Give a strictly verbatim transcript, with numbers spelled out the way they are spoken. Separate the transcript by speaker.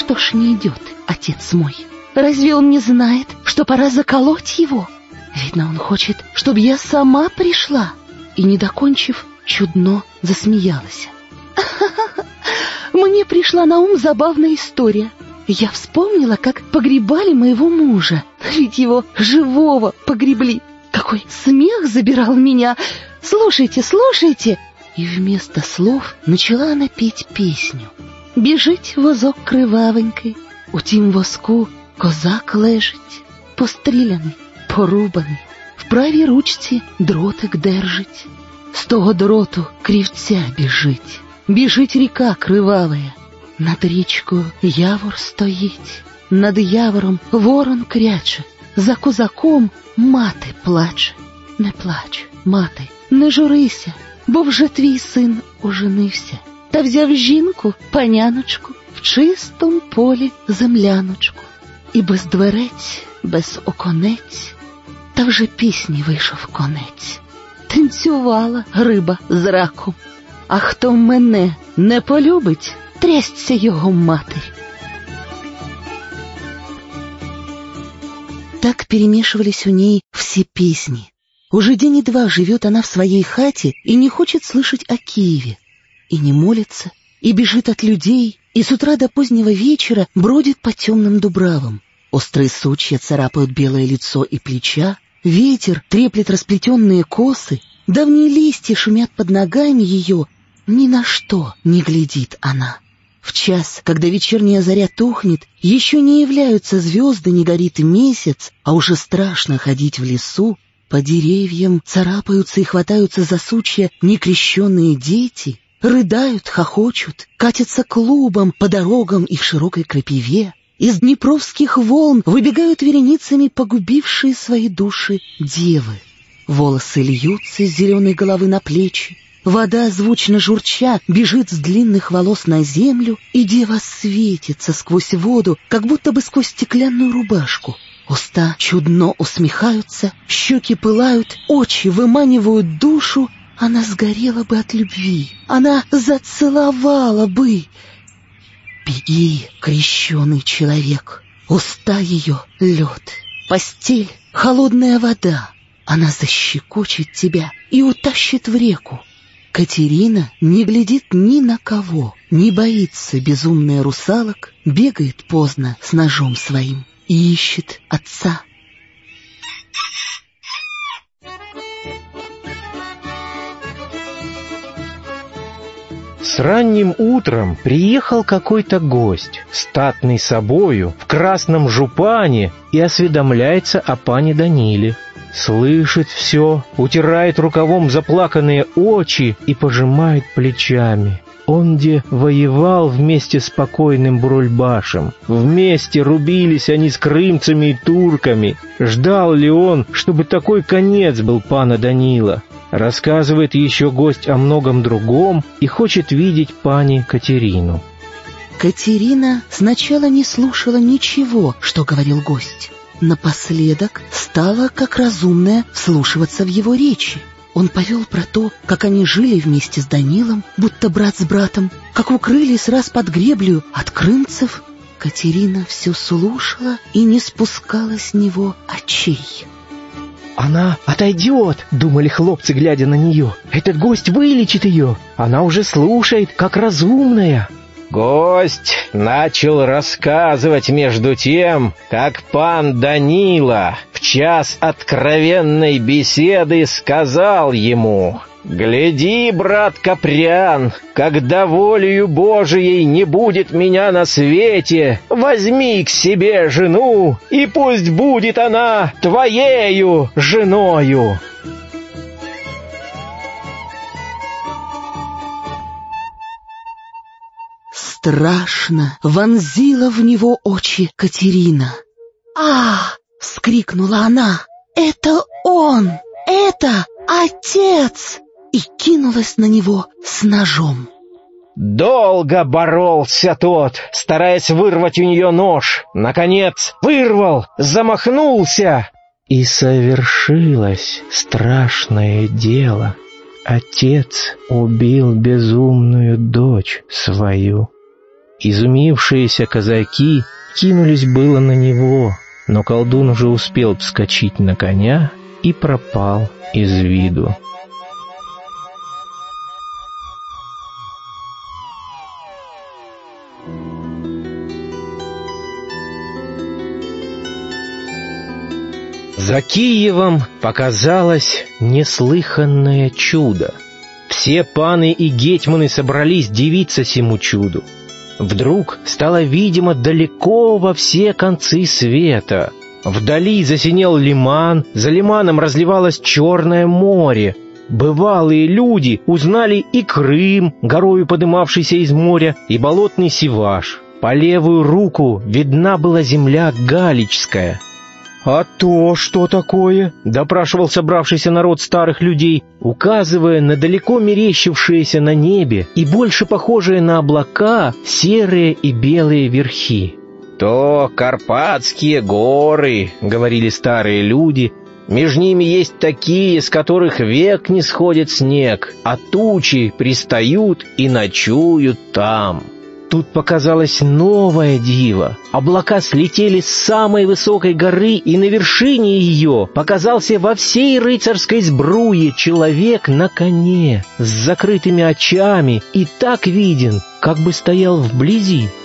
Speaker 1: Что ж не идет отец мой? Разве он не знает, что пора заколоть его? Видно, он хочет, чтобы я сама пришла. И, не докончив, чудно засмеялась. Мне пришла на ум забавная история. Я вспомнила, как погребали моего мужа. Ведь его живого погребли. Какой смех забирал меня. Слушайте, слушайте. И вместо слов начала она петь песню. Біжить возок кривавенький, у тім воску козак лежить, постріляний, порубаний, в правій ручці дротик держить. З того дроту крівця біжить, біжить ріка кривавая, над річкою явор стоїть, над явором ворон кряче, за козаком мати плаче. Не плач, мати, не журися, бо вже твій син оженився. Та взяв жінку, паняночку, в чистому полі земляночку. І без дверець, без оконець, та вже пісні вийшов конець. Танцювала риба з раком. А хто мене не полюбить, трясться його матері. Так перемешивались у ней все песни. Уже день и два живет она в своей хате и не хочет слышать о Киеве. И не молится, и бежит от людей, и с утра до позднего вечера бродит по темным дубравам. Острые сучья царапают белое лицо и плеча, ветер треплет расплетенные косы, давние листья шумят под ногами ее. Ни на что не глядит она. В час, когда вечерняя заря тухнет, еще не являются звезды, не горит месяц, а уже страшно ходить в лесу. По деревьям царапаются и хватаются за сучья некрещенные дети, рыдают, хохочут, катятся клубом по дорогам и в широкой крапиве. Из днепровских волн выбегают вереницами погубившие свои души девы. Волосы льются с зеленой головы на плечи, вода, звучно журча, бежит с длинных волос на землю, и дева светится сквозь воду, как будто бы сквозь стеклянную рубашку. Уста чудно усмехаются, щеки пылают, очи выманивают душу. Она сгорела бы от любви, она зацеловала бы. Беги, крещеный человек, уста ее — лед, постель — холодная вода. Она защекочет тебя и утащит в реку. Катерина не глядит ни на кого, не боится безумная русалок, бегает поздно с ножом своим и ищет отца.
Speaker 2: С ранним утром приехал какой-то гость, статный собою, в красном жупане, и осведомляется о пане Даниле. Слышит все, утирает рукавом заплаканные очи и пожимает плечами. Он где воевал вместе с покойным Бурульбашем. Вместе рубились они с крымцами и турками. Ждал ли он, чтобы такой конец был пана Данила? Рассказывает еще гость о многом другом и хочет видеть пани Катерину.
Speaker 1: Катерина сначала не слушала ничего, что говорил гость. Напоследок стала, как разумная, вслушиваться в его речи. Он повел про то, как они жили вместе с Данилом, будто брат с братом, как укрылись раз под греблю от крымцев. Катерина все слушала и не спускала с него очей.
Speaker 2: «Она отойдет», — думали хлопцы, глядя на нее. «Этот гость вылечит ее. Она уже слушает, как разумная». Гость начал рассказывать между тем, как пан Данила в час откровенной беседы сказал ему: «Гляди, брат Капрян, когда волею Божией не будет меня на свете, возьми к себе жену, и пусть будет она твоею женою».
Speaker 1: Страшно вонзила в него очи Катерина. «А!» — вскрикнула она. «Это он! Это отец!» И кинулась на него с ножом.
Speaker 2: Долго боролся тот, стараясь вырвать у нее нож. Наконец вырвал, замахнулся. И совершилось страшное дело. Отец убил безумную дочь свою. Изумившиеся казаки кинулись было на него, но колдун уже успел вскочить на коня и пропал из виду. За Киевом показалось неслыханное чудо. Все паны и гетьманы собрались дивиться сему чуду. Вдруг стало видимо далеко во все концы света. Вдали засинел лиман, за лиманом разливалось Черное море. Бывалые люди узнали и Крым, горою подымавшийся из моря, и болотный Севаш. По левую руку видна была земля Галичская. «А то что такое?» — допрашивал собравшийся народ старых людей, указывая на далеко мерещившиеся на небе и больше похожие на облака серые и белые верхи. «То Карпатские горы», — говорили старые люди, — «между ними есть такие, с которых век не сходит снег, а тучи пристают и ночуют там». Тут показалось новое диво. Облака слетели с самой высокой горы, и на вершине ее показался во всей рыцарской сбруе человек на коне, с закрытыми очами, и так виден, как бы стоял вблизи.